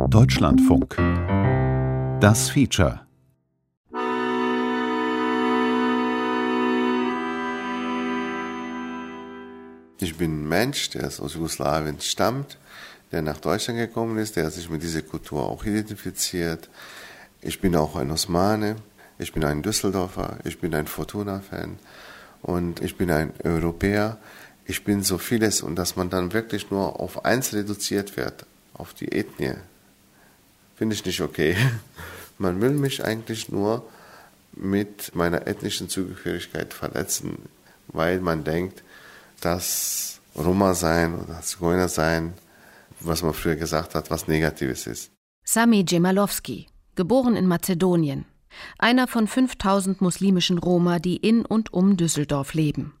Deutschlandfunk. Das Feature. Ich bin ein Mensch, der aus Jugoslawien stammt, der nach Deutschland gekommen ist, der sich mit dieser Kultur auch identifiziert. Ich bin auch ein Osmane, ich bin ein Düsseldorfer, ich bin ein Fortuna-Fan und ich bin ein Europäer. Ich bin so vieles, und dass man dann wirklich nur auf eins reduziert wird, auf die Ethnie, finde ich nicht okay. Man will mich eigentlich nur mit meiner ethnischen Zugehörigkeit verletzen, weil man denkt, dass Roma sein oder Zigeuner sein, was man früher gesagt hat, was Negatives ist. Sami Cemalowski, geboren in Mazedonien, einer von 5000 muslimischen Roma, die in und um Düsseldorf leben.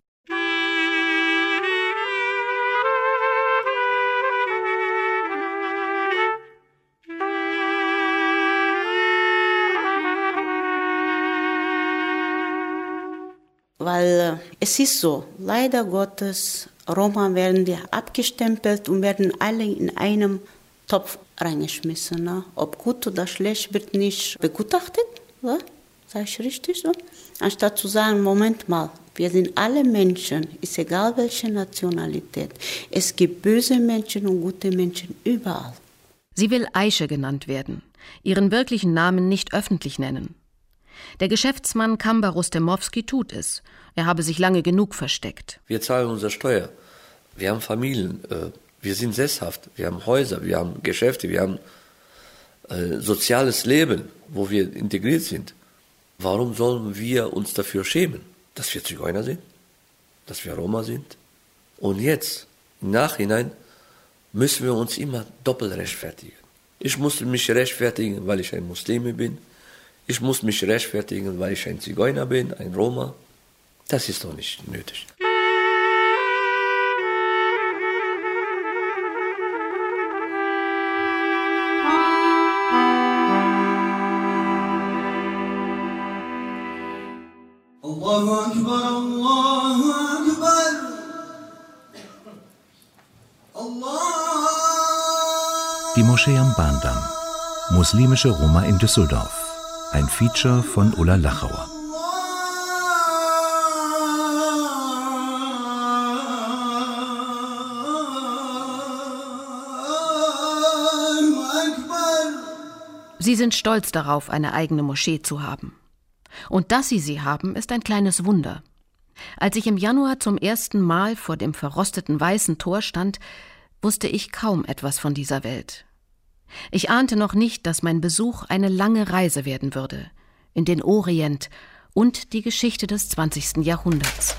Weil es ist so, leider Gottes, Roma werden die abgestempelt und werden alle in einem Topf reingeschmissen. Ne? Ob gut oder schlecht wird nicht begutachtet, ne? Sag ich richtig so? Anstatt zu sagen, Moment mal, wir sind alle Menschen, ist egal welche Nationalität. Es gibt böse Menschen und gute Menschen überall. Sie will Aische genannt werden, ihren wirklichen Namen nicht öffentlich nennen. Der Geschäftsmann Kamba Rustemowski tut es. Er habe sich lange genug versteckt. Wir zahlen unsere Steuer. Wir haben Familien. Wir sind sesshaft. Wir haben Häuser. Wir haben Geschäfte. Wir haben soziales Leben, wo wir integriert sind. Warum sollen wir uns dafür schämen, dass wir Zigeuner sind? Dass wir Roma sind? Und jetzt, im Nachhinein, müssen wir uns immer doppelt rechtfertigen. Ich musste mich rechtfertigen, weil ich ein Muslime bin. Ich muss mich rechtfertigen, weil ich ein Zigeuner bin, ein Roma. Das ist doch nicht nötig. Allahu Akbar, Allahu Akbar. Die Moschee am Bahndamm. Muslimische Roma in Düsseldorf. Ein Feature von Ulla Lachauer. Sie sind stolz darauf, eine eigene Moschee zu haben. Und dass sie haben, ist ein kleines Wunder. Als ich im Januar zum ersten Mal vor dem verrosteten Weißen Tor stand, wusste ich kaum etwas von dieser Welt. Ich ahnte noch nicht, dass mein Besuch eine lange Reise werden würde, in den Orient und die Geschichte des 20. Jahrhunderts.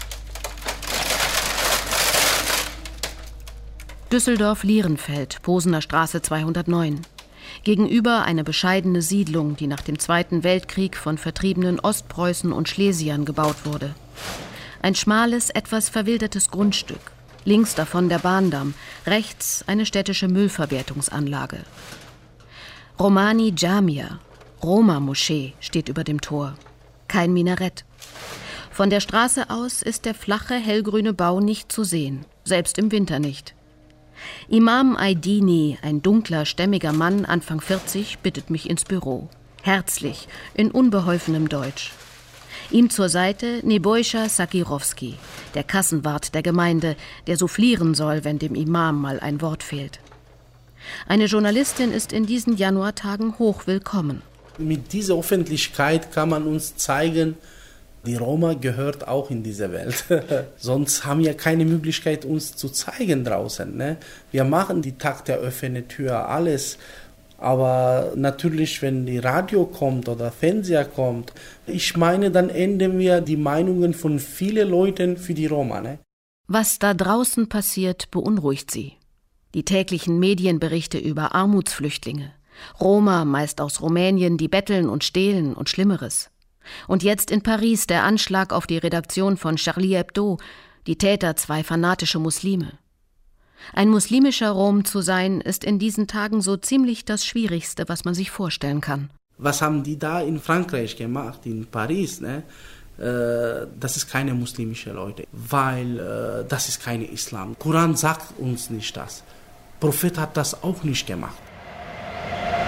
Düsseldorf-Lierenfeld, Posener Straße 209. Gegenüber eine bescheidene Siedlung, die nach dem Zweiten Weltkrieg von vertriebenen Ostpreußen und Schlesiern gebaut wurde. Ein schmales, etwas verwildertes Grundstück. Links davon der Bahndamm, rechts eine städtische Müllverwertungsanlage. Romani Jamia, Roma-Moschee, steht über dem Tor. Kein Minarett. Von der Straße aus ist der flache, hellgrüne Bau nicht zu sehen, selbst im Winter nicht. Imam Aydini, ein dunkler, stämmiger Mann, Anfang 40, bittet mich ins Büro. Herzlich, in unbeholfenem Deutsch. Ihm zur Seite Nebojša Sakirovski, der Kassenwart der Gemeinde, der soufflieren soll, wenn dem Imam mal ein Wort fehlt. Eine Journalistin ist in diesen Januartagen hoch willkommen. Mit dieser Öffentlichkeit kann man uns zeigen, die Roma gehört auch in diese Welt. Sonst haben wir keine Möglichkeit, uns zu zeigen draußen. Ne? Wir machen die Tag der offenen Tür, alles. Aber natürlich, wenn die Radio kommt oder Fernseher kommt, ich meine, dann ändern wir die Meinungen von vielen Leuten für die Roma. Ne? Was da draußen passiert, beunruhigt sie. Die täglichen Medienberichte über Armutsflüchtlinge, Roma, meist aus Rumänien, die betteln und stehlen und Schlimmeres. Und jetzt in Paris der Anschlag auf die Redaktion von Charlie Hebdo, die Täter 2 fanatische Muslime. Ein muslimischer Rom zu sein, ist in diesen Tagen so ziemlich das Schwierigste, was man sich vorstellen kann. Was haben die da in Frankreich gemacht, in Paris? Ne? Das ist keine muslimische Leute, weil das ist keine Islam. Koran sagt uns nicht das. Prophet hat das auch nicht gemacht.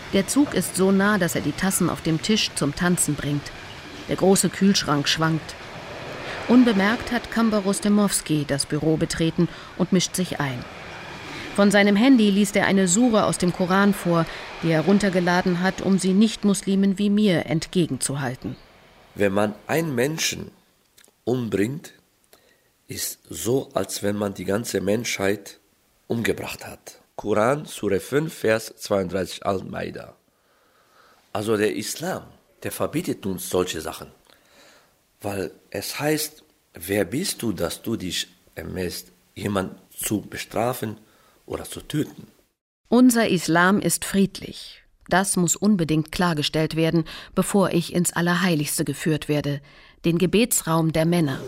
Der Zug ist so nah, dass er die Tassen auf dem Tisch zum Tanzen bringt. Der große Kühlschrank schwankt. Unbemerkt hat Kamba Rustemowski das Büro betreten und mischt sich ein. Von seinem Handy liest er eine Sure aus dem Koran vor, die er runtergeladen hat, um sie Nicht-Muslimen wie mir entgegenzuhalten. Wenn man einen Menschen umbringt, ist so, als wenn man die ganze Menschheit umgebracht hat. Koran, Sure 5, Vers 32 Al-Maida. Also der Islam, der verbietet uns solche Sachen. Weil es heißt, wer bist du, dass du dich ermäßt, jemanden zu bestrafen oder zu töten? Unser Islam ist friedlich. Das muss unbedingt klargestellt werden, bevor ich ins Allerheiligste geführt werde, den Gebetsraum der Männer.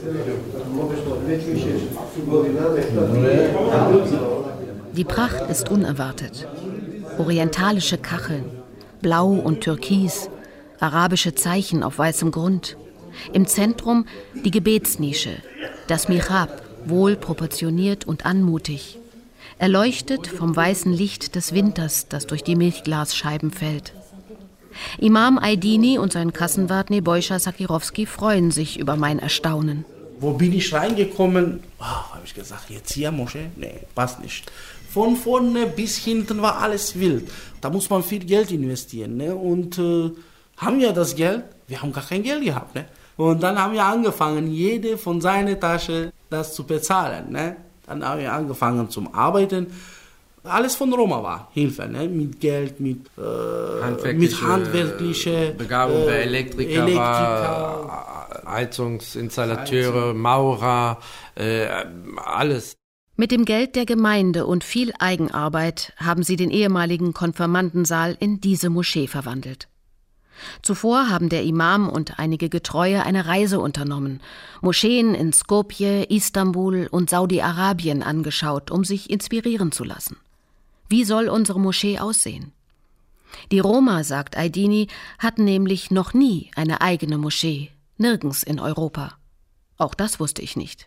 Die Pracht ist unerwartet. Orientalische Kacheln, blau und türkis, arabische Zeichen auf weißem Grund. Im Zentrum die Gebetsnische, das Mihrab, wohl proportioniert und anmutig. Erleuchtet vom weißen Licht des Winters, das durch die Milchglasscheiben fällt. Imam Aydini und sein Kassenwart Nebojša Sakirowski freuen sich über mein Erstaunen. Wo bin ich reingekommen? Habe ich gesagt, jetzt hier Moschee? Nee, passt nicht. Von vorne bis hinten war alles wild. Da muss man viel Geld investieren. Ne? Und haben wir das Geld? Wir haben gar kein Geld gehabt. Ne? Und dann haben wir angefangen, jede von seiner Tasche das zu bezahlen. Ne? Dann haben wir angefangen zum Arbeiten. Alles von Roma war Hilfe, ne? Mit Geld, mit handwerkliche Begabung der Elektriker, Heizungsinstallateure, Maurer, alles. Mit dem Geld der Gemeinde und viel Eigenarbeit haben sie den ehemaligen Konfirmandensaal in diese Moschee verwandelt. Zuvor haben der Imam und einige Getreue eine Reise unternommen, Moscheen in Skopje, Istanbul und Saudi-Arabien angeschaut, um sich inspirieren zu lassen. Wie soll unsere Moschee aussehen? Die Roma, sagt Aydini, hatten nämlich noch nie eine eigene Moschee, nirgends in Europa. Auch das wusste ich nicht.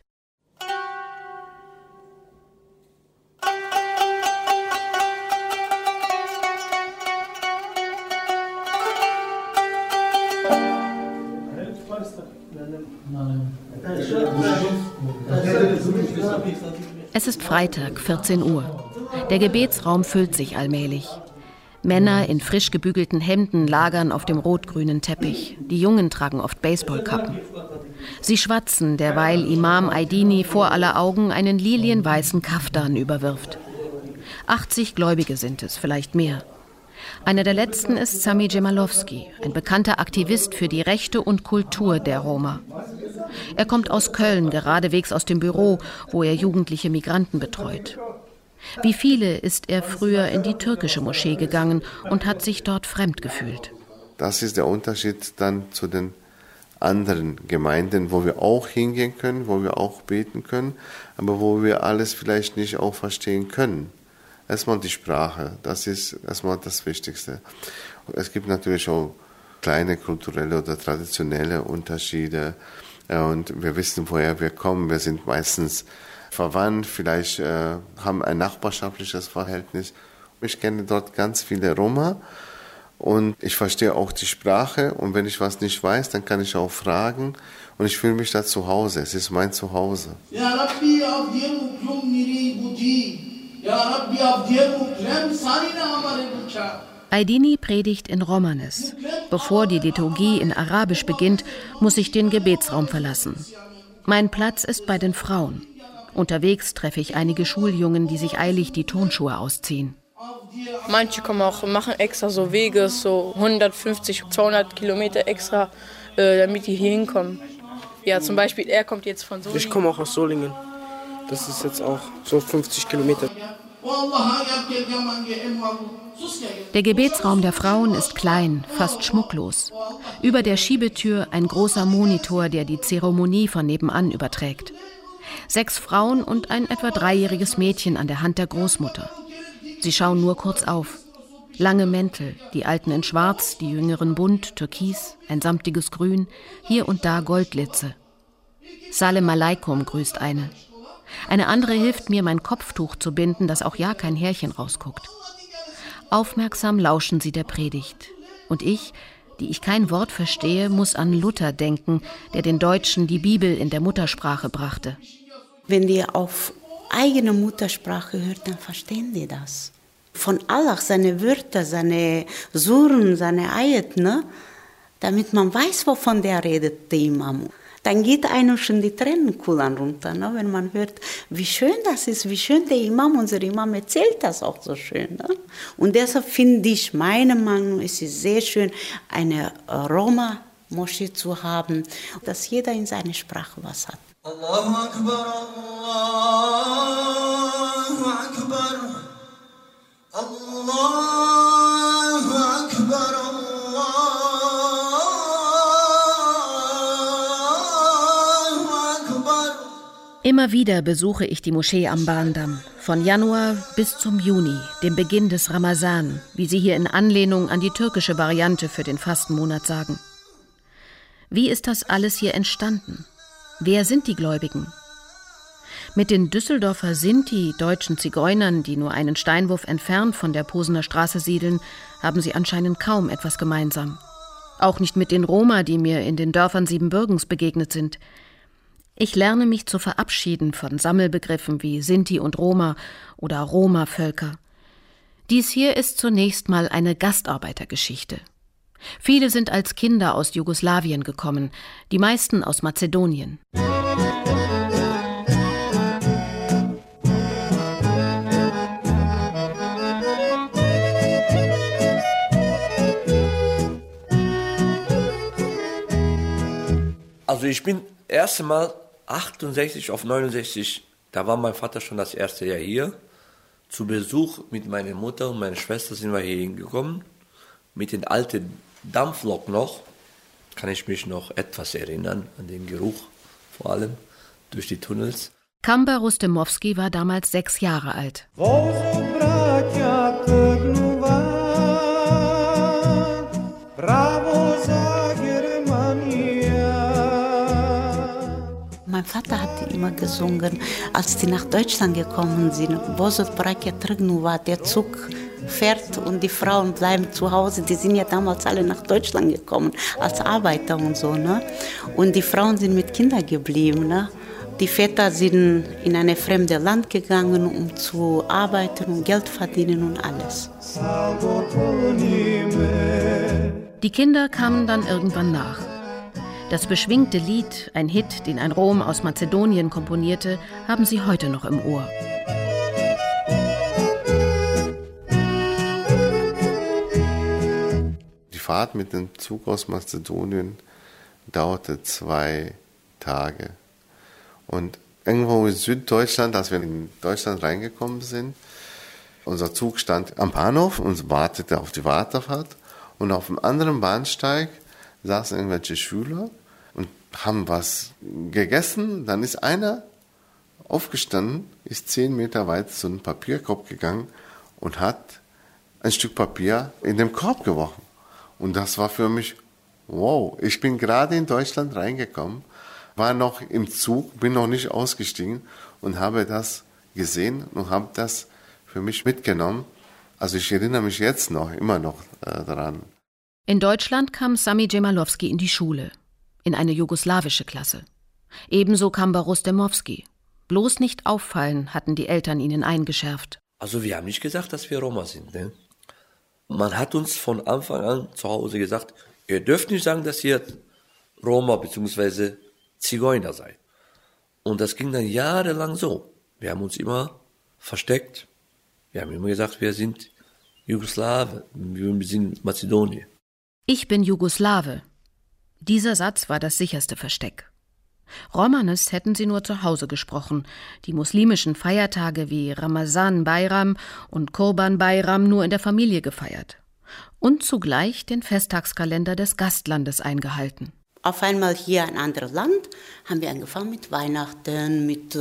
Es ist Freitag, 14 Uhr. Der Gebetsraum füllt sich allmählich. Männer in frisch gebügelten Hemden lagern auf dem rot-grünen Teppich. Die Jungen tragen oft Baseballkappen. Sie schwatzen, derweil Imam Aydini vor aller Augen einen lilienweißen Kaftan überwirft. 80 Gläubige sind es, vielleicht mehr. Einer der letzten ist Sami Jemalowski, ein bekannter Aktivist für die Rechte und Kultur der Roma. Er kommt aus Köln, geradewegs aus dem Büro, wo er jugendliche Migranten betreut. Wie viele ist er früher in die türkische Moschee gegangen und hat sich dort fremd gefühlt. Das ist der Unterschied dann zu den anderen Gemeinden, wo wir auch hingehen können, wo wir auch beten können, aber wo wir alles vielleicht nicht auch verstehen können. Erstmal die Sprache, das ist erstmal das Wichtigste. Es gibt natürlich auch kleine kulturelle oder traditionelle Unterschiede und wir wissen, woher wir kommen. Wir sind meistens verwandt, vielleicht haben ein nachbarschaftliches Verhältnis. Ich kenne dort ganz viele Roma und ich verstehe auch die Sprache und wenn ich was nicht weiß, dann kann ich auch fragen und ich fühle mich da zu Hause. Es ist mein Zuhause. Aydini predigt in Romanes. Bevor die Liturgie in Arabisch beginnt, muss ich den Gebetsraum verlassen. Mein Platz ist bei den Frauen. Unterwegs treffe ich einige Schuljungen, die sich eilig die Turnschuhe ausziehen. Manche kommen auch, machen extra so Wege, so 150, 200 Kilometer extra, damit die hier hinkommen. Ja, zum Beispiel, er kommt jetzt von Solingen. Ich komme auch aus Solingen. Das ist jetzt auch so 50 Kilometer. Der Gebetsraum der Frauen ist klein, fast schmucklos. Über der Schiebetür ein großer Monitor, der die Zeremonie von nebenan überträgt. 6 Frauen und ein etwa 3-jähriges Mädchen an der Hand der Großmutter. Sie schauen nur kurz auf. Lange Mäntel, die Alten in Schwarz, die Jüngeren bunt, türkis, ein samtiges Grün, hier und da Goldlitze. Salem Aleikum grüßt eine. Eine andere hilft mir, mein Kopftuch zu binden, dass auch ja kein Härchen rausguckt. Aufmerksam lauschen sie der Predigt. Und ich, die ich kein Wort verstehe, muss an Luther denken, der den Deutschen die Bibel in der Muttersprache brachte. Wenn die auf eigene Muttersprache hört, dann verstehen die das. Von Allah, seine Wörter, seine Suren, seine Ayat, ne? Damit man weiß, wovon der redet, der Imam. Dann geht einem schon die Tränen kullern runter, ne? Wenn man hört, wie schön das ist, wie schön der Imam, unser Imam erzählt das auch so schön. Ne? Und deshalb finde ich, meiner Meinung nach, es ist sehr schön, eine Roma-Moschee zu haben, dass jeder in seiner Sprache was hat. Allahu Akbar, Allahu Akbar, Allahu Akbar, Allahu Akbar. Immer wieder besuche ich die Moschee am Bahndamm, von Januar bis zum Juni, dem Beginn des Ramazan, wie sie hier in Anlehnung an die türkische Variante für den Fastenmonat sagen. Wie ist das alles hier entstanden? Wer sind die Gläubigen? Mit den Düsseldorfer Sinti, deutschen Zigeunern, die nur einen Steinwurf entfernt von der Posener Straße siedeln, haben sie anscheinend kaum etwas gemeinsam. Auch nicht mit den Roma, die mir in den Dörfern Siebenbürgens begegnet sind. Ich lerne mich zu verabschieden von Sammelbegriffen wie Sinti und Roma oder Roma-Völker. Dies hier ist zunächst mal eine Gastarbeitergeschichte. Viele sind als Kinder aus Jugoslawien gekommen, die meisten aus Mazedonien. Also ich bin erste Mal 68 auf 69, da war mein Vater schon das erste Jahr hier. Zu Besuch mit meiner Mutter und meiner Schwester sind wir hier hingekommen. Mit den alten Dampflok noch, kann ich mich noch etwas erinnern, an den Geruch, vor allem durch die Tunnels. Kamba Rustemowski war damals 6 Jahre alt. Mein Vater hat immer gesungen, als die nach Deutschland gekommen sind. Der Zug fährt und die Frauen bleiben zu Hause. Die sind ja damals alle nach Deutschland gekommen, als Arbeiter und so. Ne? Und die Frauen sind mit Kindern geblieben. Ne? Die Väter sind in ein fremdes Land gegangen, um zu arbeiten und Geld verdienen und alles. Die Kinder kamen dann irgendwann nach. Das beschwingte Lied, ein Hit, den ein Rom aus Mazedonien komponierte, haben sie heute noch im Ohr. Die Fahrt mit dem Zug aus Mazedonien dauerte 2 Tage. Und irgendwo in Süddeutschland, als wir in Deutschland reingekommen sind, unser Zug stand am Bahnhof und wartete auf die Weiterfahrt. Und auf dem anderen Bahnsteig saßen irgendwelche Schüler und haben was gegessen. Dann ist einer aufgestanden, ist 10 Meter weit zu einem Papierkorb gegangen und hat ein Stück Papier in den Korb geworfen. Und das war für mich, wow, ich bin gerade in Deutschland reingekommen, war noch im Zug, bin noch nicht ausgestiegen und habe das gesehen und habe das für mich mitgenommen. Also ich erinnere mich jetzt noch, immer noch daran. In Deutschland kam Sami Djemalowski in die Schule, in eine jugoslawische Klasse. Ebenso Kamba Rustemowski. Bloß nicht auffallen, hatten die Eltern ihnen eingeschärft. Also wir haben nicht gesagt, dass wir Roma sind. Ne? Man hat uns von Anfang an zu Hause gesagt, ihr dürft nicht sagen, dass ihr Roma bzw. Zigeuner seid. Und das ging dann jahrelang so. Wir haben uns immer versteckt. Wir haben immer gesagt, wir sind Jugoslawe, wir sind Mazedonien. Ich bin Jugoslawe. Dieser Satz war das sicherste Versteck. Romanes hätten sie nur zu Hause gesprochen, die muslimischen Feiertage wie Ramazan Bayram und Kurban Bayram nur in der Familie gefeiert und zugleich den Festtagskalender des Gastlandes eingehalten. Auf einmal hier ein anderes Land, haben wir angefangen mit Weihnachten, mit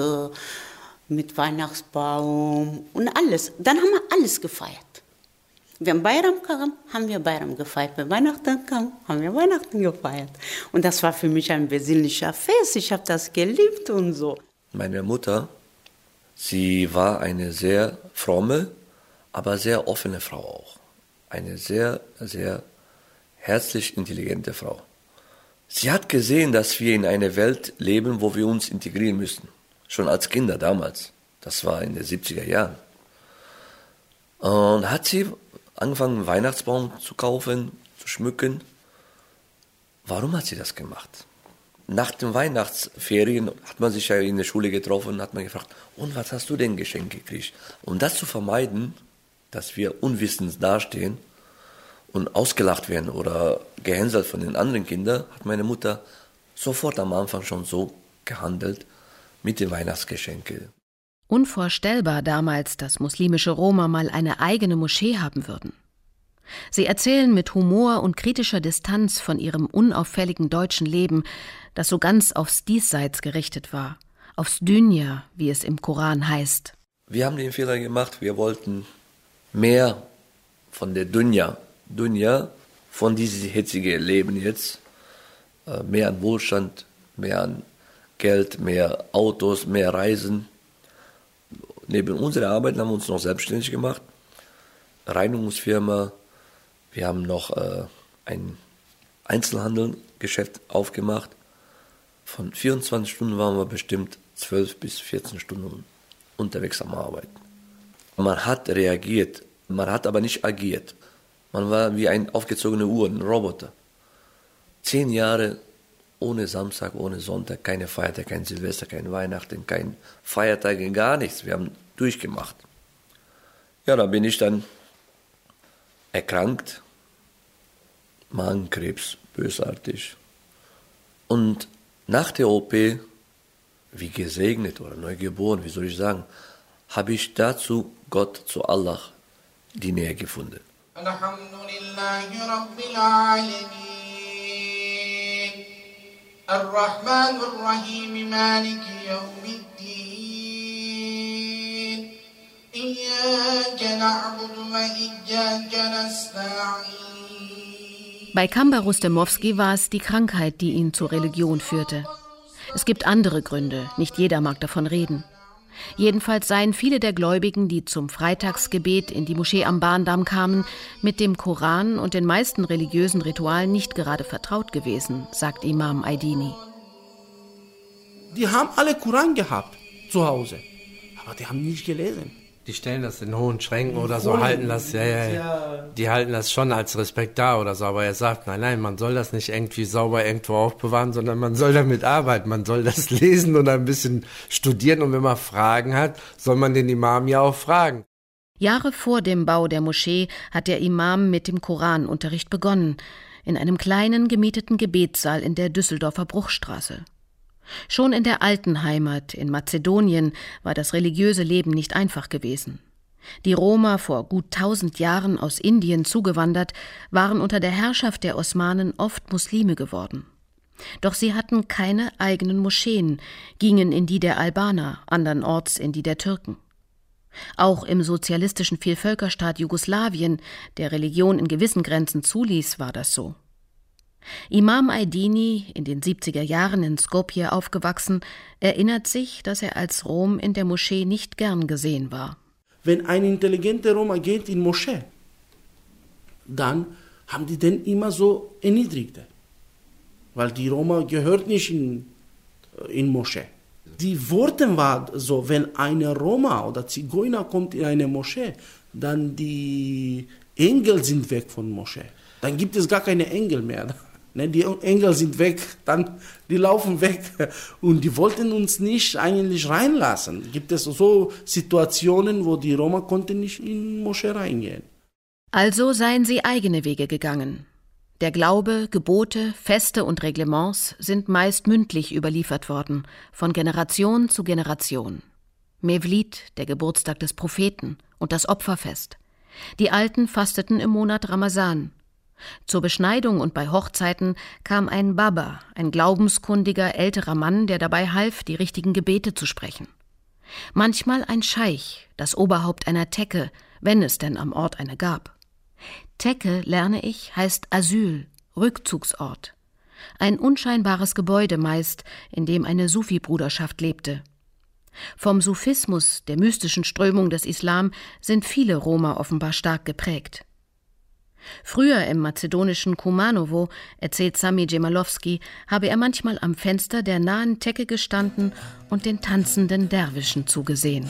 Weihnachtsbaum und alles. Dann haben wir alles gefeiert. Wenn Bayram kam, haben wir Bayram gefeiert. Wenn Weihnachten kam, haben wir Weihnachten gefeiert. Und das war für mich ein besinnlicher Fest. Ich habe das geliebt und so. Meine Mutter, sie war eine sehr fromme, aber sehr offene Frau auch. eine sehr, sehr herzlich intelligente Frau. Sie hat gesehen, dass wir in einer Welt leben, wo wir uns integrieren müssen. Schon als Kinder damals. Das war in den 70er Jahren. Und hat sie angefangen, einen Weihnachtsbaum zu kaufen, zu schmücken. Warum hat sie das gemacht? Nach den Weihnachtsferien hat man sich ja in der Schule getroffen und hat man gefragt, und was hast du denn geschenkt gekriegt? Um das zu vermeiden, dass wir unwissend dastehen und ausgelacht werden oder gehänselt von den anderen Kindern, hat meine Mutter sofort am Anfang schon so gehandelt mit den Weihnachtsgeschenken. Unvorstellbar damals, dass muslimische Roma mal eine eigene Moschee haben würden. Sie erzählen mit Humor und kritischer Distanz von ihrem unauffälligen deutschen Leben, das so ganz aufs Diesseits gerichtet war, aufs Dünja, wie es im Koran heißt. Wir haben den Fehler gemacht, wir wollten mehr von der Dünja, von diesem hitzigen Leben jetzt, mehr an Wohlstand, mehr an Geld, mehr Autos, mehr Reisen. Neben unserer Arbeit haben wir uns noch selbstständig gemacht, Reinigungsfirma. Wir haben noch ein Einzelhandelgeschäft aufgemacht. Von 24 Stunden waren wir bestimmt 12 bis 14 Stunden unterwegs am Arbeiten. Man hat reagiert, man hat aber nicht agiert. Man war wie eine aufgezogene Uhr, ein Roboter. 10 Jahre ohne Samstag, ohne Sonntag, keine Feiertag, kein Silvester, kein Weihnachten, kein Feiertag, gar nichts. Wir haben durchgemacht. Ja, da bin ich dann erkrankt, Magenkrebs, bösartig. Und nach der OP, wie gesegnet oder neu geboren, wie soll ich sagen, habe ich dazu Gott, zu Allah, die Nähe gefunden. Alhamdulillahi Rabbil Alamin. Ar-Rahmanur Rahim Maliki Yawmiddin. Iyyaka na'budu wa iyyaka nasta'in. Bei Kamba Rustemowski war es die Krankheit, die ihn zur Religion führte. Es gibt andere Gründe, nicht jeder mag davon reden. Jedenfalls seien viele der Gläubigen, die zum Freitagsgebet in die Moschee am Bahndamm kamen, mit dem Koran und den meisten religiösen Ritualen nicht gerade vertraut gewesen, sagt Imam Aydini. Die haben alle Koran gehabt zu Hause, aber die haben nicht gelesen. Die stellen das in hohen Schränken oder so, halten das, die halten das schon als Respekt da oder so, aber er sagt, nein, man soll das nicht irgendwie sauber irgendwo aufbewahren, sondern man soll damit arbeiten, man soll das lesen und ein bisschen studieren und wenn man Fragen hat, soll man den Imam ja auch fragen. Jahre vor dem Bau der Moschee hat der Imam mit dem Koranunterricht begonnen, in einem kleinen gemieteten Gebetssaal in der Düsseldorfer Bruchstraße. Schon in der alten Heimat in Mazedonien war das religiöse Leben nicht einfach gewesen. Die Roma, vor gut 1000 Jahren aus Indien zugewandert, waren unter der Herrschaft der Osmanen oft Muslime geworden. Doch sie hatten keine eigenen Moscheen, gingen in die der Albaner, andernorts in die der Türken. Auch im sozialistischen Vielvölkerstaat Jugoslawien, der Religion in gewissen Grenzen zuließ, war das so. Imam Aydini, in den 70er Jahren in Skopje aufgewachsen, erinnert sich, dass er als Rom in der Moschee nicht gern gesehen war. Wenn ein intelligenter Roma geht in Moschee, dann haben die den immer so erniedrigt. Weil die Roma gehört nicht in Moschee. Die Worte waren so, wenn eine Roma oder Zigeuner kommt in eine Moschee, dann die Engel sind weg von Moschee. Dann gibt es gar keine Engel mehr. Die Engel sind weg, dann die laufen weg und die wollten uns nicht eigentlich reinlassen. Gibt es so Situationen, wo die Roma konnten nicht in Moschee reingehen. Also seien sie eigene Wege gegangen. Der Glaube, Gebote, Feste und Reglements sind meist mündlich überliefert worden, von Generation zu Generation. Mevlid, der Geburtstag des Propheten, und das Opferfest. Die Alten fasteten im Monat Ramazan. Zur Beschneidung und bei Hochzeiten kam ein Baba, ein glaubenskundiger älterer Mann, der dabei half, die richtigen Gebete zu sprechen. Manchmal ein Scheich, das Oberhaupt einer Tekke, wenn es denn am Ort eine gab. Tekke, lerne ich, heißt Asyl, Rückzugsort. Ein unscheinbares Gebäude meist, in dem eine Sufi-Bruderschaft lebte. Vom Sufismus, der mystischen Strömung des Islam, sind viele Roma offenbar stark geprägt. Früher im mazedonischen Kumanovo, erzählt Sami Džemalovski, habe er manchmal am Fenster der nahen Tekke gestanden und den tanzenden Derwischen zugesehen.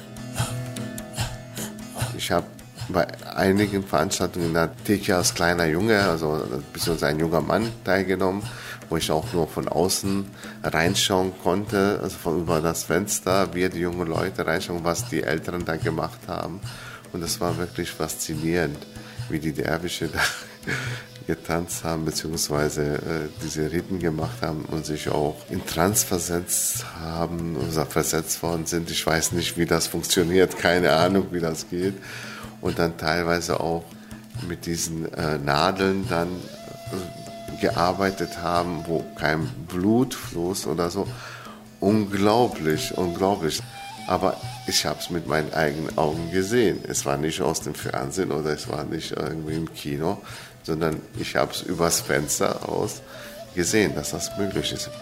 Ich habe bei einigen Veranstaltungen in der Tekke als kleiner Junge, also beziehungsweise ein junger Mann, teilgenommen, wo ich auch nur von außen reinschauen konnte, also von über das Fenster, wie die jungen Leute reinschauen, was die Älteren da gemacht haben. Und das war wirklich faszinierend, wie die Derwische da getanzt haben, beziehungsweise diese Riten gemacht haben und sich auch in Trance versetzt haben oder versetzt worden sind. Ich weiß nicht, wie das funktioniert, keine Ahnung, wie das geht. Und dann teilweise auch mit diesen Nadeln dann gearbeitet haben, wo kein Blut floss oder so. Unglaublich, unglaublich. Aber ich habe es mit meinen eigenen Augen gesehen. Es war nicht aus dem Fernsehen oder es war nicht irgendwie im Kino, sondern ich habe es übers Fenster aus gesehen, dass das möglich ist.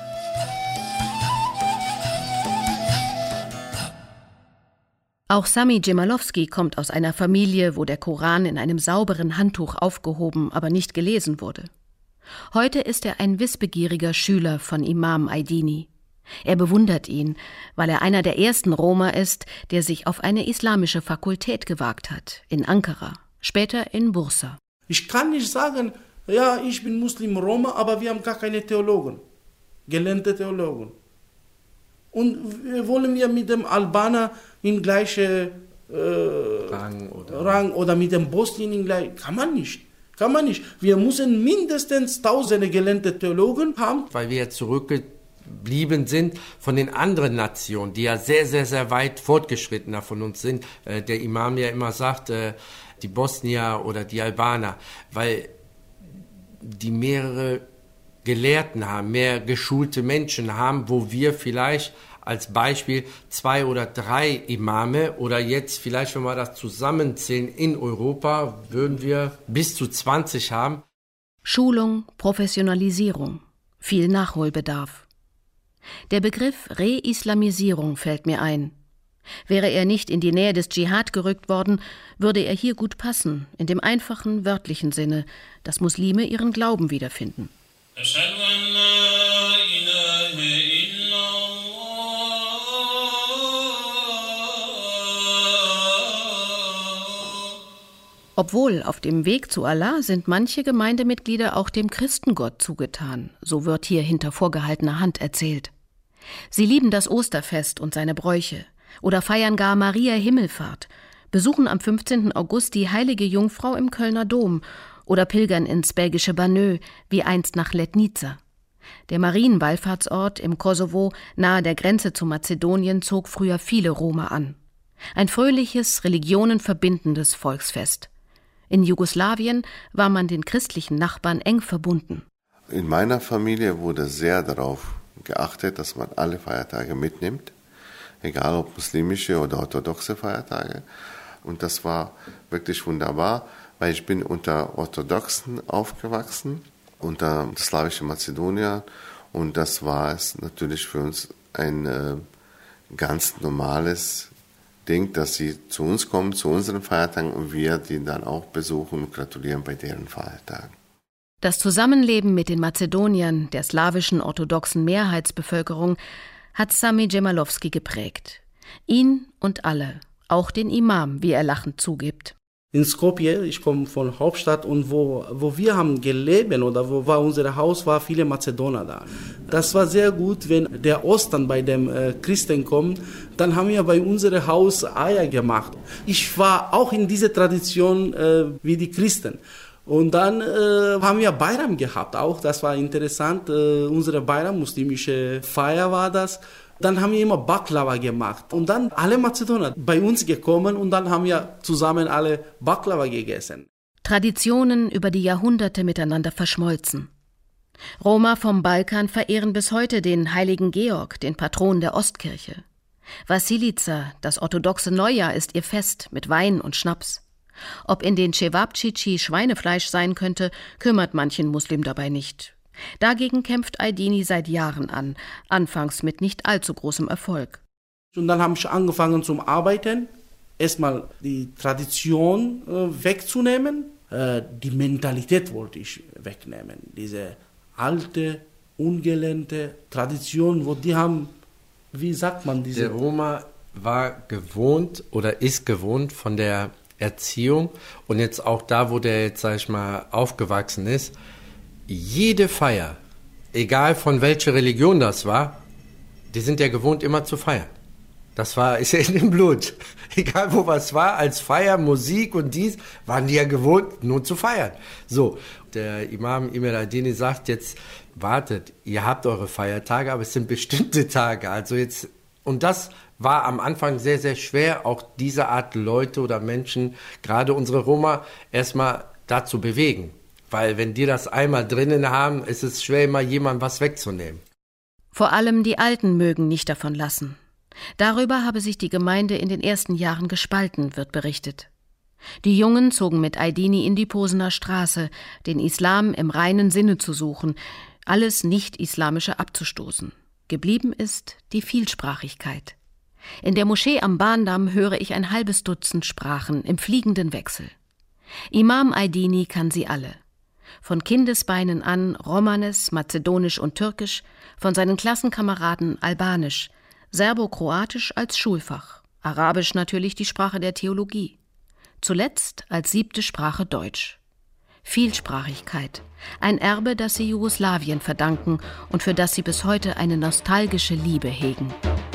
Auch Sami Džemalovski kommt aus einer Familie, wo der Koran in einem sauberen Handtuch aufgehoben, aber nicht gelesen wurde. Heute ist er ein wissbegieriger Schüler von Imam Aydini. Er bewundert ihn, weil er einer der ersten Roma ist, der sich auf eine islamische Fakultät gewagt hat, in Ankara, später in Bursa. Ich kann nicht sagen, ja, ich bin Muslim Roma, aber wir haben gar keine Theologen, gelernte Theologen. Und wollen wir mit dem Albaner in gleiche Rang oder mit dem Bosnien in gleiche, kann man nicht. Wir müssen mindestens tausende gelernte Theologen haben. Weil wir zurückgeblieben sind von den anderen Nationen, die ja sehr, sehr, sehr weit fortgeschrittener von uns sind. Der Imam ja immer sagt, die Bosnier oder die Albaner, weil die mehrere Gelehrten haben, mehr geschulte Menschen haben, wo wir vielleicht als Beispiel 2 oder 3 Imame oder jetzt vielleicht, wenn wir das zusammenzählen in Europa, würden wir bis zu 20 haben. Schulung, Professionalisierung, viel Nachholbedarf. Der Begriff Re-Islamisierung fällt mir ein. Wäre er nicht in die Nähe des Dschihad gerückt worden, würde er hier gut passen, in dem einfachen, wörtlichen Sinne, dass Muslime ihren Glauben wiederfinden. Obwohl auf dem Weg zu Allah sind manche Gemeindemitglieder auch dem Christengott zugetan, so wird hier hinter vorgehaltener Hand erzählt. Sie lieben das Osterfest und seine Bräuche oder feiern gar Maria Himmelfahrt, besuchen am 15. August die heilige Jungfrau im Kölner Dom oder pilgern ins belgische Banneux, wie einst nach Letnica. Der Marienwallfahrtsort im Kosovo nahe der Grenze zu Mazedonien zog früher viele Roma an. Ein fröhliches, religionenverbindendes Volksfest. In Jugoslawien war man den christlichen Nachbarn eng verbunden. In meiner Familie wurde sehr darauf geachtet, dass man alle Feiertage mitnimmt, egal ob muslimische oder orthodoxe Feiertage. Und das war wirklich wunderbar, weil ich bin unter Orthodoxen aufgewachsen, unter slawischen Mazedoniern. Und das war es natürlich für uns ein ganz normales Ding, dass sie zu uns kommen, zu unseren Feiertagen und wir die dann auch besuchen und gratulieren bei deren Feiertagen. Das Zusammenleben mit den Mazedoniern, der slawischen orthodoxen Mehrheitsbevölkerung, hat Sami Džemalovski geprägt. Ihn und alle, auch den Imam, wie er lachend zugibt. In Skopje, ich komme von Hauptstadt und wo wir haben gelebt oder wo war unser Haus, war viele Mazedonier da. Das war sehr gut, wenn der Ostern bei dem Christen kommt, dann haben wir bei unserem Haus Eier gemacht. Ich war auch in dieser Tradition wie die Christen. Und dann haben wir Bayram gehabt, auch das war interessant, unsere Bayram, muslimische Feier war das. Dann haben wir immer Baklava gemacht und dann alle Mazedonier bei uns gekommen und dann haben wir zusammen alle Baklava gegessen. Traditionen über die Jahrhunderte miteinander verschmolzen. Roma vom Balkan verehren bis heute den heiligen Georg, den Patron der Ostkirche. Vasilija, das orthodoxe Neujahr, ist ihr Fest mit Wein und Schnaps. Ob in den Cevapcici Schweinefleisch sein könnte, kümmert manchen Muslim dabei nicht. Dagegen kämpft Aydini seit Jahren an, anfangs mit nicht allzu großem Erfolg. Und dann habe ich angefangen zum Arbeiten, erstmal die Tradition wegzunehmen Die Mentalität wollte ich wegnehmen. Diese alte, ungelernte Tradition, wo die haben, wie sagt man diese... Der Roma war gewohnt oder ist gewohnt von der Erziehung und jetzt auch da, wo der jetzt, sag ich mal, aufgewachsen ist, jede Feier, egal von welcher Religion das war, die sind ja gewohnt, immer zu feiern. Ist ja in dem Blut. Egal wo was war, als Feier, Musik und dies, waren die ja gewohnt, nur zu feiern. So, der Imam Imel Adini sagt jetzt, wartet, ihr habt eure Feiertage, aber es sind bestimmte Tage. Also jetzt, und das war am Anfang sehr, sehr schwer, auch diese Art Leute oder Menschen, gerade unsere Roma, erstmal dazu bewegen. Weil wenn die das einmal drinnen haben, ist es schwer, immer jemandem was wegzunehmen. Vor allem die Alten mögen nicht davon lassen. Darüber habe sich die Gemeinde in den ersten Jahren gespalten, wird berichtet. Die Jungen zogen mit Aydini in die Posener Straße, den Islam im reinen Sinne zu suchen, alles Nicht-Islamische abzustoßen. Geblieben ist die Vielsprachigkeit. In der Moschee am Bahndamm höre ich ein halbes Dutzend Sprachen im fliegenden Wechsel. Imam Aydini kann sie alle. Von Kindesbeinen an Romanes, Mazedonisch und Türkisch, von seinen Klassenkameraden Albanisch, Serbo-Kroatisch als Schulfach, Arabisch natürlich die Sprache der Theologie. Zuletzt als 7. Sprache Deutsch. Vielsprachigkeit, ein Erbe, das sie Jugoslawien verdanken und für das sie bis heute eine nostalgische Liebe hegen.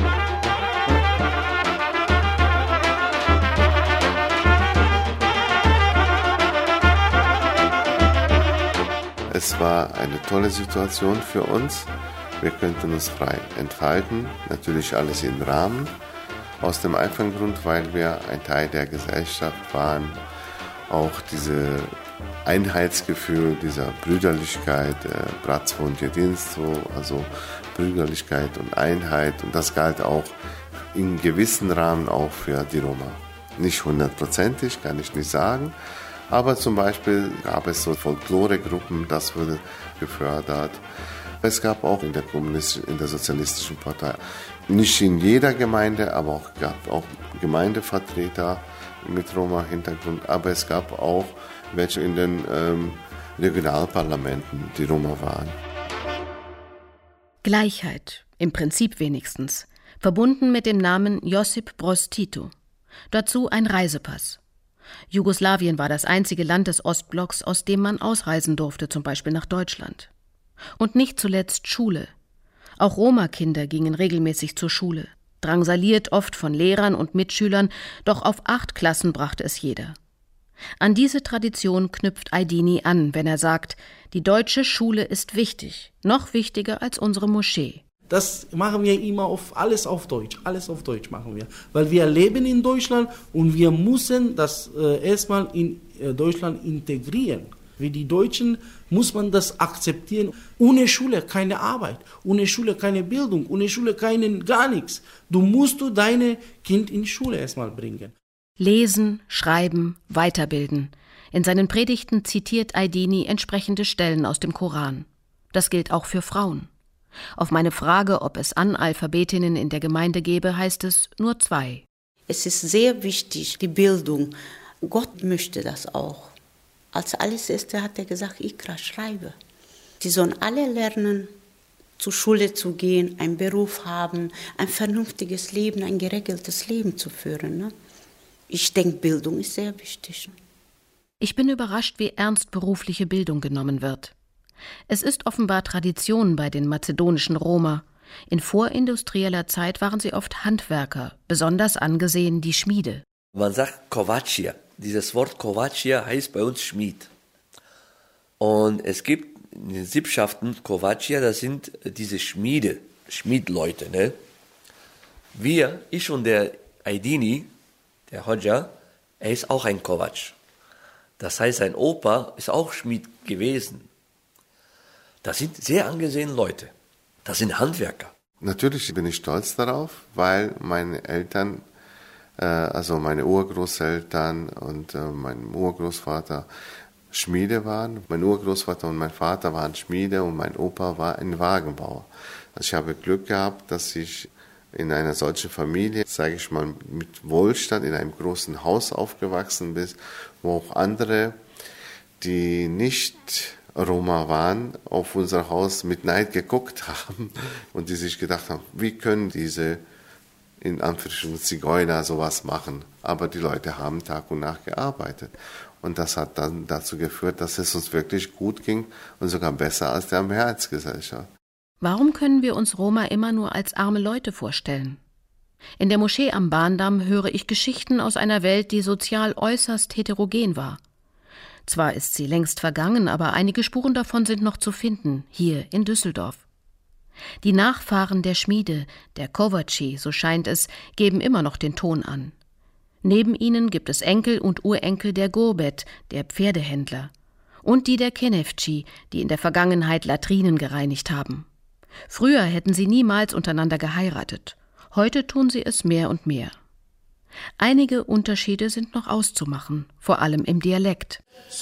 Es war eine tolle Situation für uns. Wir könnten uns frei entfalten, natürlich alles im Rahmen. Aus dem einfachen Grund, weil wir ein Teil der Gesellschaft waren. Auch dieses Einheitsgefühl, dieser Brüderlichkeit, Bratstvo und Jedinstvo, also Brüderlichkeit und Einheit. Und das galt auch in gewissem Rahmen auch für die Roma. Nicht 100%, kann ich nicht sagen. Aber zum Beispiel gab es so Folkloregruppen, das wurde gefördert. Es gab auch in der Sozialistischen Partei, nicht in jeder Gemeinde, aber gab auch Gemeindevertreter mit Roma-Hintergrund. Aber es gab auch welche in den Regionalparlamenten, die Roma waren. Gleichheit, im Prinzip wenigstens, verbunden mit dem Namen Josip Broz Tito. Dazu ein Reisepass. Jugoslawien war das einzige Land des Ostblocks, aus dem man ausreisen durfte, zum Beispiel nach Deutschland. Und nicht zuletzt Schule. Auch Roma-Kinder gingen regelmäßig zur Schule, drangsaliert oft von Lehrern und Mitschülern, doch auf 8 Klassen brachte es jeder. An diese Tradition knüpft Aydini an, wenn er sagt, die deutsche Schule ist wichtig, noch wichtiger als unsere Moschee. Das machen wir immer alles auf Deutsch machen wir. Weil wir leben in Deutschland und wir müssen das erstmal in Deutschland integrieren. Wie die Deutschen muss man das akzeptieren. Ohne Schule keine Arbeit, ohne Schule keine Bildung, ohne Schule gar nichts. Du musst deine Kind in Schule erstmal bringen. Lesen, schreiben, weiterbilden. In seinen Predigten zitiert Aydini entsprechende Stellen aus dem Koran. Das gilt auch für Frauen. Auf meine Frage, ob es Analphabetinnen in der Gemeinde gäbe, heißt es nur 2. Es ist sehr wichtig, die Bildung. Gott möchte das auch. Als Allererste hat er gesagt, Ikra, schreibe. Die sollen alle lernen, zur Schule zu gehen, einen Beruf haben, ein vernünftiges Leben, ein geregeltes Leben zu führen. Ne? Ich denke, Bildung ist sehr wichtig. Ich bin überrascht, wie ernst berufliche Bildung genommen wird. Es ist offenbar Tradition bei den mazedonischen Roma. In vorindustrieller Zeit waren sie oft Handwerker, besonders angesehen die Schmiede. Man sagt Kovačija. Dieses Wort Kovačija heißt bei uns Schmied. Und es gibt in den Sippschaften Kovačija, das sind diese Schmiedleute. Ne? Ich und der Aydini, der Hodja, er ist auch ein Kovač. Das heißt, sein Opa ist auch Schmied gewesen. Das sind sehr angesehene Leute. Das sind Handwerker. Natürlich bin ich stolz darauf, weil meine Eltern, also meine Urgroßeltern und mein Urgroßvater Schmiede waren. Mein Urgroßvater und mein Vater waren Schmiede und mein Opa war ein Wagenbauer. Also ich habe Glück gehabt, dass ich in einer solchen Familie, sage ich mal, mit Wohlstand in einem großen Haus aufgewachsen bin, wo auch andere die nicht Roma waren, auf unser Haus mit Neid geguckt haben und die sich gedacht haben, wie können diese in Anführungsstrichen Zigeuner sowas machen. Aber die Leute haben Tag und Nacht gearbeitet. Und das hat dann dazu geführt, dass es uns wirklich gut ging und sogar besser als der Mehrheitsgesellschaft. Warum können wir uns Roma immer nur als arme Leute vorstellen? In der Moschee am Bahndamm höre ich Geschichten aus einer Welt, die sozial äußerst heterogen war. Zwar ist sie längst vergangen, aber einige Spuren davon sind noch zu finden, hier in Düsseldorf. Die Nachfahren der Schmiede, der Kovaci, so scheint es, geben immer noch den Ton an. Neben ihnen gibt es Enkel und Urenkel der Gurbet, der Pferdehändler, und die der Kenefci, die in der Vergangenheit Latrinen gereinigt haben. Früher hätten sie niemals untereinander geheiratet. Heute tun sie es mehr und mehr. Einige Unterschiede sind noch auszumachen, vor allem im Dialekt.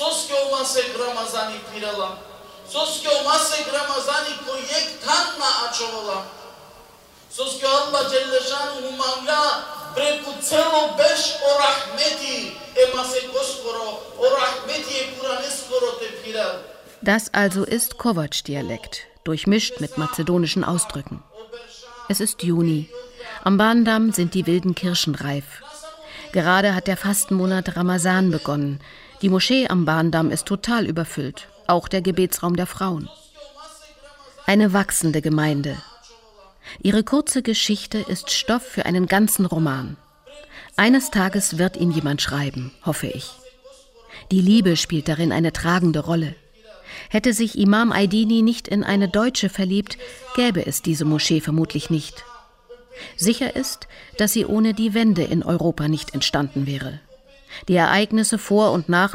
Das also ist Kovac-Dialekt, durchmischt mit mazedonischen Ausdrücken. Es ist Juni. Am Bahndamm sind die wilden Kirschen reif. Gerade hat der Fastenmonat Ramazan begonnen. Die Moschee am Bahndamm ist total überfüllt, auch der Gebetsraum der Frauen. Eine wachsende Gemeinde. Ihre kurze Geschichte ist Stoff für einen ganzen Roman. Eines Tages wird ihn jemand schreiben, hoffe ich. Die Liebe spielt darin eine tragende Rolle. Hätte sich Imam Aydini nicht in eine Deutsche verliebt, gäbe es diese Moschee vermutlich nicht. Sicher ist, dass sie ohne die Wende in Europa nicht entstanden wäre. Die Ereignisse vor und nach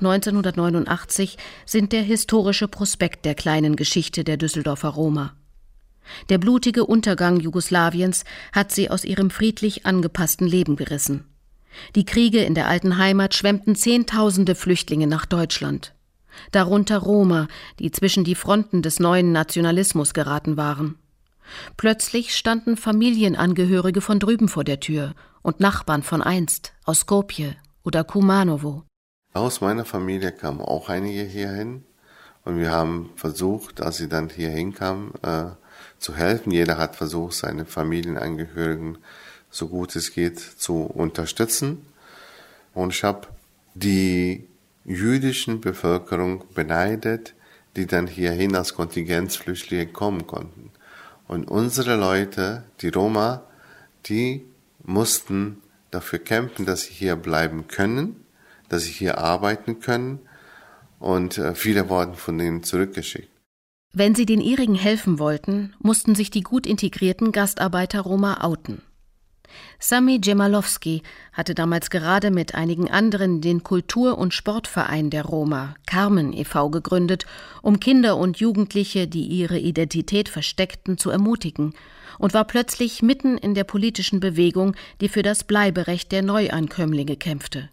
1989 sind der historische Prospekt der kleinen Geschichte der Düsseldorfer Roma. Der blutige Untergang Jugoslawiens hat sie aus ihrem friedlich angepassten Leben gerissen. Die Kriege in der alten Heimat schwemmten Zehntausende Flüchtlinge nach Deutschland. Darunter Roma, die zwischen die Fronten des neuen Nationalismus geraten waren. Plötzlich standen Familienangehörige von drüben vor der Tür und Nachbarn von einst, aus Skopje oder Kumanovo. Aus meiner Familie kamen auch einige hierhin und wir haben versucht, als sie dann hierhin kamen, zu helfen. Jeder hat versucht, seine Familienangehörigen so gut es geht zu unterstützen. Und ich habe die jüdischen Bevölkerung beneidet, die dann hierhin als Kontingenzflüchtlinge kommen konnten. Und unsere Leute, die Roma, die mussten dafür kämpfen, dass sie hier bleiben können, dass sie hier arbeiten können. Und viele wurden von denen zurückgeschickt. Wenn sie den ihrigen helfen wollten, mussten sich die gut integrierten Gastarbeiter Roma outen. Sami Djemalowski hatte damals gerade mit einigen anderen den Kultur- und Sportverein der Roma, Carmen e.V., gegründet, um Kinder und Jugendliche, die ihre Identität versteckten, zu ermutigen, und war plötzlich mitten in der politischen Bewegung, die für das Bleiberecht der Neuankömmlinge kämpfte.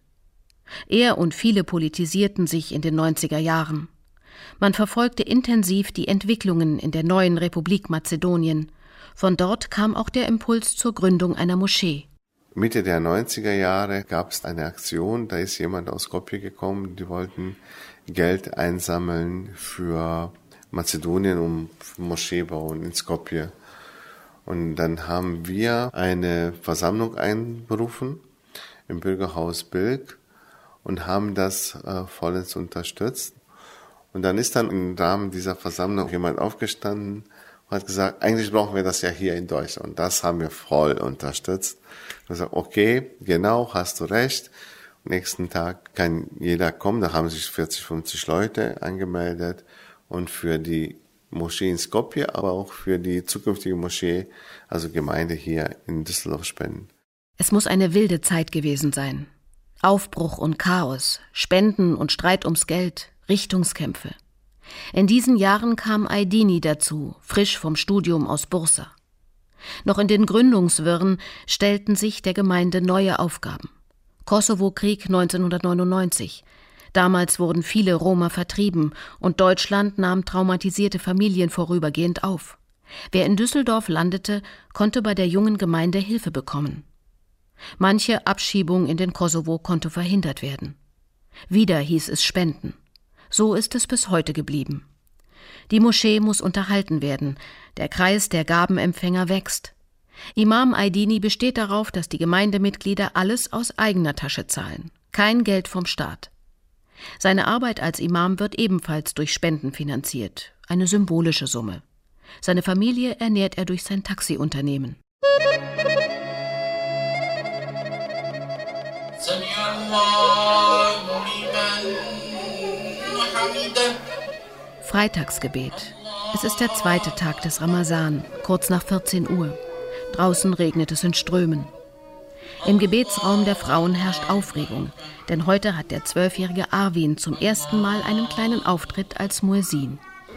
Er und viele politisierten sich in den 90er Jahren. Man verfolgte intensiv die Entwicklungen in der neuen Republik Mazedonien. Von dort kam auch der Impuls zur Gründung einer Moschee. Mitte der 90er Jahre gab es eine Aktion, da ist jemand aus Skopje gekommen, die wollten Geld einsammeln für Mazedonien, um Moschee bauen in Skopje. Und dann haben wir eine Versammlung einberufen im Bürgerhaus Bilk und haben das vollends unterstützt. Und dann ist dann im Rahmen dieser Versammlung jemand aufgestanden und hat gesagt, eigentlich brauchen wir das ja hier in Deutschland. Und das haben wir voll unterstützt. Und gesagt, okay, genau, hast du recht. Am nächsten Tag kann jeder kommen. Da haben sich 40, 50 Leute angemeldet. Und für die Moschee in Skopje, aber auch für die zukünftige Moschee, also Gemeinde hier in Düsseldorf, spenden. Es muss eine wilde Zeit gewesen sein. Aufbruch und Chaos, Spenden und Streit ums Geld, Richtungskämpfe. In diesen Jahren kam Aydini dazu, frisch vom Studium aus Bursa. Noch in den Gründungswirren stellten sich der Gemeinde neue Aufgaben. Kosovo-Krieg 1999. Damals wurden viele Roma vertrieben und Deutschland nahm traumatisierte Familien vorübergehend auf. Wer in Düsseldorf landete, konnte bei der jungen Gemeinde Hilfe bekommen. Manche Abschiebung in den Kosovo konnte verhindert werden. Wieder hieß es Spenden. So ist es bis heute geblieben. Die Moschee muss unterhalten werden. Der Kreis der Gabenempfänger wächst. Imam Aydini besteht darauf, dass die Gemeindemitglieder alles aus eigener Tasche zahlen. Kein Geld vom Staat. Seine Arbeit als Imam wird ebenfalls durch Spenden finanziert. Eine symbolische Summe. Seine Familie ernährt er durch sein Taxiunternehmen. Freitagsgebet. Es ist der zweite Tag des Ramazan, kurz nach 14 Uhr. Draußen regnet es in Strömen. Im Gebetsraum der Frauen herrscht Aufregung, denn heute hat der 12-jährige Arvin zum ersten Mal einen kleinen Auftritt als Muezzin.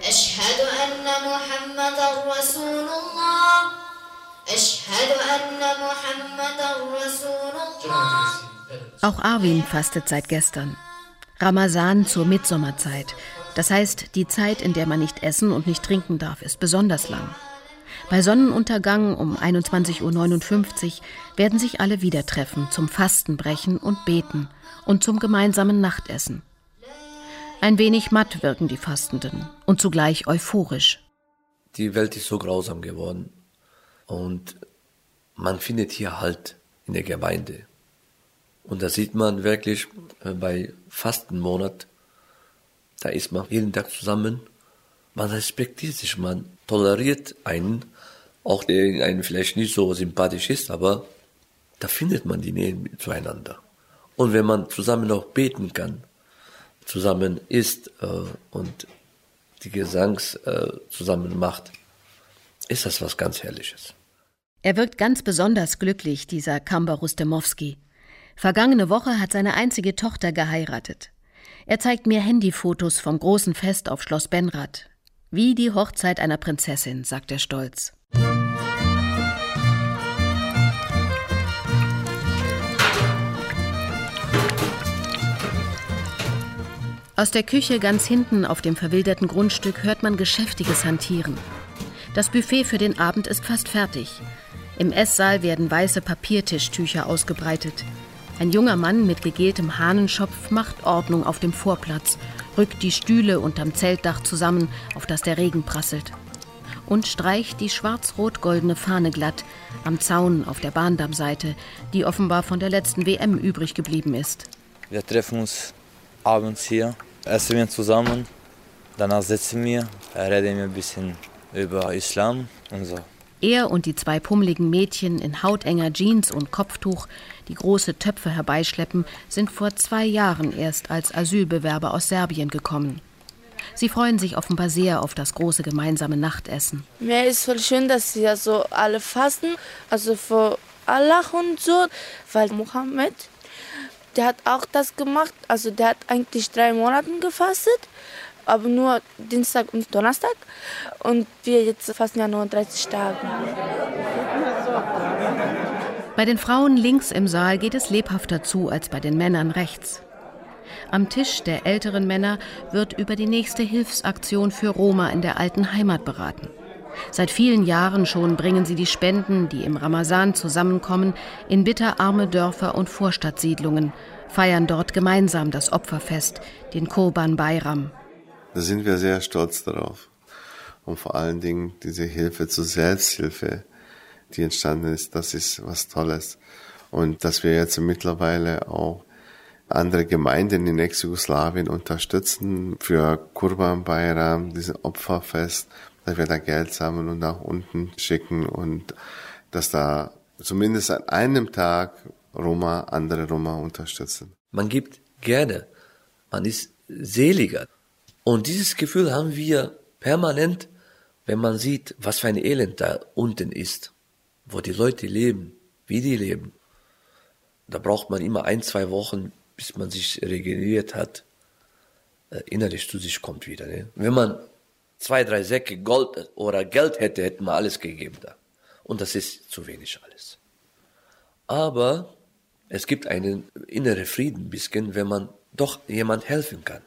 Auch Arvin fastet seit gestern. Ramazan zur Mitsommerzeit. Das heißt, die Zeit, in der man nicht essen und nicht trinken darf, ist besonders lang. Bei Sonnenuntergang um 21:59 Uhr werden sich alle wieder treffen zum Fastenbrechen und Beten und zum gemeinsamen Nachtessen. Ein wenig matt wirken die Fastenden und zugleich euphorisch. Die Welt ist so grausam geworden und man findet hier Halt in der Gemeinde. Und da sieht man wirklich bei Fastenmonat, da ist man jeden Tag zusammen, man respektiert sich, man toleriert einen, auch der einen vielleicht nicht so sympathisch ist, aber da findet man die Nähe zueinander. Und wenn man zusammen auch beten kann, zusammen isst und die Gesangs zusammen macht, ist das was ganz Herrliches. Er wirkt ganz besonders glücklich, dieser Kamba Rustemowski. Vergangene Woche hat seine einzige Tochter geheiratet. Er zeigt mir Handyfotos vom großen Fest auf Schloss Benrath. Wie die Hochzeit einer Prinzessin, sagt er stolz. Aus der Küche ganz hinten auf dem verwilderten Grundstück hört man geschäftiges Hantieren. Das Buffet für den Abend ist fast fertig. Im Esssaal werden weiße Papiertischtücher ausgebreitet. Ein junger Mann mit gegeltem Hahnenschopf macht Ordnung auf dem Vorplatz, rückt die Stühle unterm Zeltdach zusammen, auf das der Regen prasselt, und streicht die schwarz-rot-goldene Fahne glatt am Zaun auf der Bahndammseite, die offenbar von der letzten WM übrig geblieben ist. Wir treffen uns abends hier, essen wir zusammen, danach sitzen wir, reden wir ein bisschen über Islam und so. Er und die zwei pummeligen Mädchen in hautenger Jeans und Kopftuch, die große Töpfe herbeischleppen, sind vor 2 Jahren erst als Asylbewerber aus Serbien gekommen. Sie freuen sich offenbar sehr auf das große gemeinsame Nachtessen. Mir ist voll schön, dass sie also alle fasten, also für Allah und so, weil Mohammed, der hat auch das gemacht, also der hat eigentlich 3 Monate gefastet, aber nur Dienstag und Donnerstag. Und wir jetzt fasten ja nur 30 Tage. Bei den Frauen links im Saal geht es lebhafter zu als bei den Männern rechts. Am Tisch der älteren Männer wird über die nächste Hilfsaktion für Roma in der alten Heimat beraten. Seit vielen Jahren schon bringen sie die Spenden, die im Ramazan zusammenkommen, in bitterarme Dörfer und Vorstadtsiedlungen, feiern dort gemeinsam das Opferfest, den Kurban Bayram. Da sind wir sehr stolz darauf. Und vor allen Dingen diese Hilfe zur Selbsthilfe, die entstanden ist, das ist was Tolles. Und dass wir jetzt mittlerweile auch andere Gemeinden in Ex-Jugoslawien unterstützen für Kurban Bayram, dieses Opferfest, dass wir da Geld sammeln und nach unten schicken und dass da zumindest an einem Tag andere Roma unterstützen. Man gibt gerne, man ist seliger. Und dieses Gefühl haben wir permanent, wenn man sieht, was für ein Elend da unten ist, wo die Leute leben, wie die leben. Da braucht man immer 1-2 Wochen, bis man sich regeneriert hat, innerlich zu sich kommt wieder. Ne? Wenn man 2-3 Säcke Gold oder Geld hätte, hätten wir alles gegeben da. Und das ist zu wenig alles. Aber es gibt einen inneren Frieden ein bisschen, wenn man doch jemand helfen kann.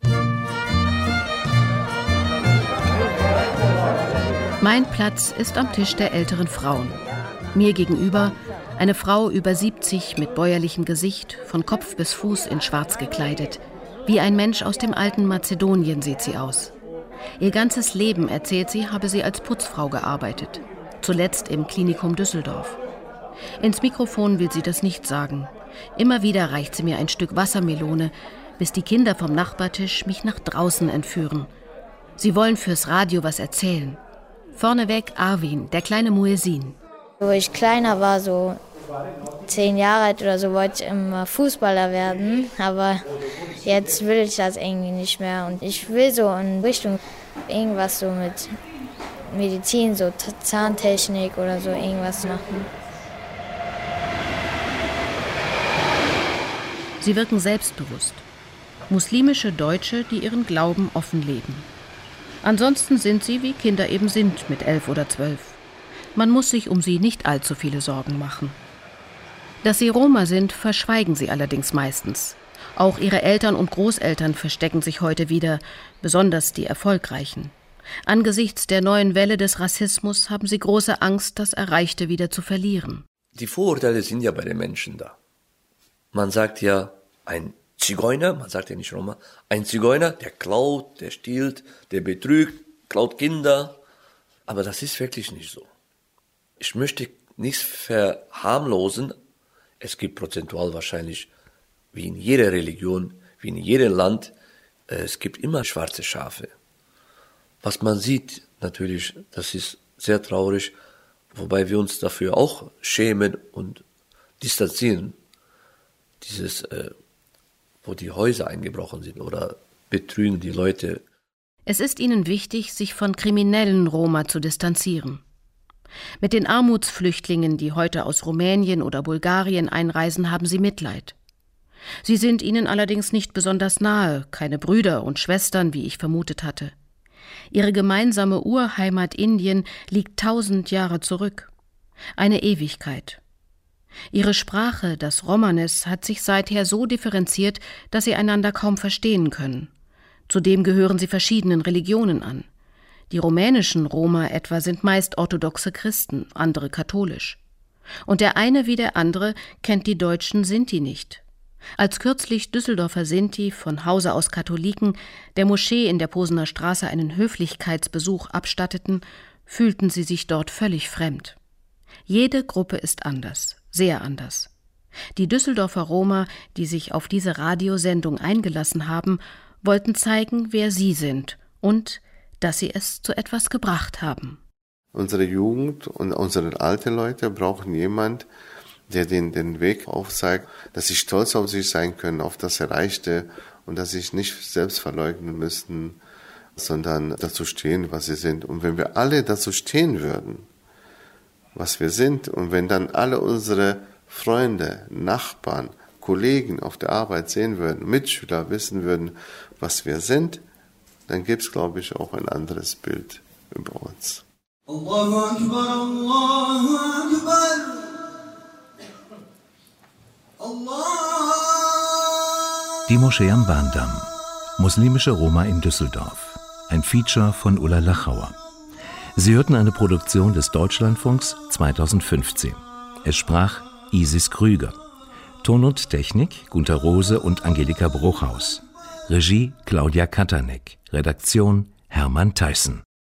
Mein Platz ist am Tisch der älteren Frauen. Mir gegenüber eine Frau über 70 mit bäuerlichem Gesicht, von Kopf bis Fuß in schwarz gekleidet. Wie ein Mensch aus dem alten Mazedonien sieht sie aus. Ihr ganzes Leben, erzählt sie, habe sie als Putzfrau gearbeitet. Zuletzt im Klinikum Düsseldorf. Ins Mikrofon will sie das nicht sagen. Immer wieder reicht sie mir ein Stück Wassermelone, bis die Kinder vom Nachbartisch mich nach draußen entführen. Sie wollen fürs Radio was erzählen. Vorneweg Arvin, der kleine Muezzin. Wo ich kleiner war, so 10 Jahre alt oder so, wollte ich immer Fußballer werden. Aber jetzt will ich das irgendwie nicht mehr. Und ich will so in Richtung irgendwas so mit Medizin, so Zahntechnik oder so irgendwas machen. Sie wirken selbstbewusst. Muslimische Deutsche, die ihren Glauben offen leben. Ansonsten sind sie, wie Kinder eben sind, mit 11 oder 12. Man muss sich um sie nicht allzu viele Sorgen machen. Dass sie Roma sind, verschweigen sie allerdings meistens. Auch ihre Eltern und Großeltern verstecken sich heute wieder, besonders die Erfolgreichen. Angesichts der neuen Welle des Rassismus haben sie große Angst, das Erreichte wieder zu verlieren. Die Vorurteile sind ja bei den Menschen da. Man sagt ja, ein Zigeuner, man sagt ja nicht Roma, ein Zigeuner, der klaut, der stiehlt, der betrügt, klaut Kinder. Aber das ist wirklich nicht so. Ich möchte nichts verharmlosen. Es gibt prozentual wahrscheinlich, wie in jeder Religion, wie in jedem Land, es gibt immer schwarze Schafe. Was man sieht, natürlich, das ist sehr traurig, wobei wir uns dafür auch schämen und distanzieren. Dieses, wo die Häuser eingebrochen sind oder betrügen die Leute. Es ist ihnen wichtig, sich von kriminellen Roma zu distanzieren. Mit den Armutsflüchtlingen, die heute aus Rumänien oder Bulgarien einreisen, haben sie Mitleid. Sie sind ihnen allerdings nicht besonders nahe, keine Brüder und Schwestern, wie ich vermutet hatte. Ihre gemeinsame Urheimat Indien liegt 1000 Jahre zurück. Eine Ewigkeit. Ihre Sprache, das Romanes, hat sich seither so differenziert, dass sie einander kaum verstehen können. Zudem gehören sie verschiedenen Religionen an. Die rumänischen Roma etwa sind meist orthodoxe Christen, andere katholisch. Und der eine wie der andere kennt die deutschen Sinti nicht. Als kürzlich Düsseldorfer Sinti, von Hause aus Katholiken, der Moschee in der Posener Straße einen Höflichkeitsbesuch abstatteten, fühlten sie sich dort völlig fremd. Jede Gruppe ist anders, sehr anders. Die Düsseldorfer Roma, die sich auf diese Radiosendung eingelassen haben, wollten zeigen, wer sie sind und dass sie es zu etwas gebracht haben. Unsere Jugend und unsere alten Leute brauchen jemanden, der den Weg aufzeigt, dass sie stolz auf sich sein können, auf das Erreichte und dass sie sich nicht selbst verleugnen müssten, sondern dazu stehen, was sie sind. Und wenn wir alle dazu stehen würden, was wir sind, und wenn dann alle unsere Freunde, Nachbarn, Kollegen auf der Arbeit sehen würden, Mitschüler wissen würden, was wir sind, dann gibt es, glaube ich, auch ein anderes Bild über uns. Allahu Akbar, Allahu Akbar. Die Moschee am Bahndamm. Muslimische Roma in Düsseldorf. Ein Feature von Ulla Lachauer. Sie hörten eine Produktion des Deutschlandfunks 2015. Es sprach Isis Krüger. Ton und Technik Gunter Rose und Angelika Bruchhaus. Regie Claudia Kattanek. Redaktion Hermann Theissen.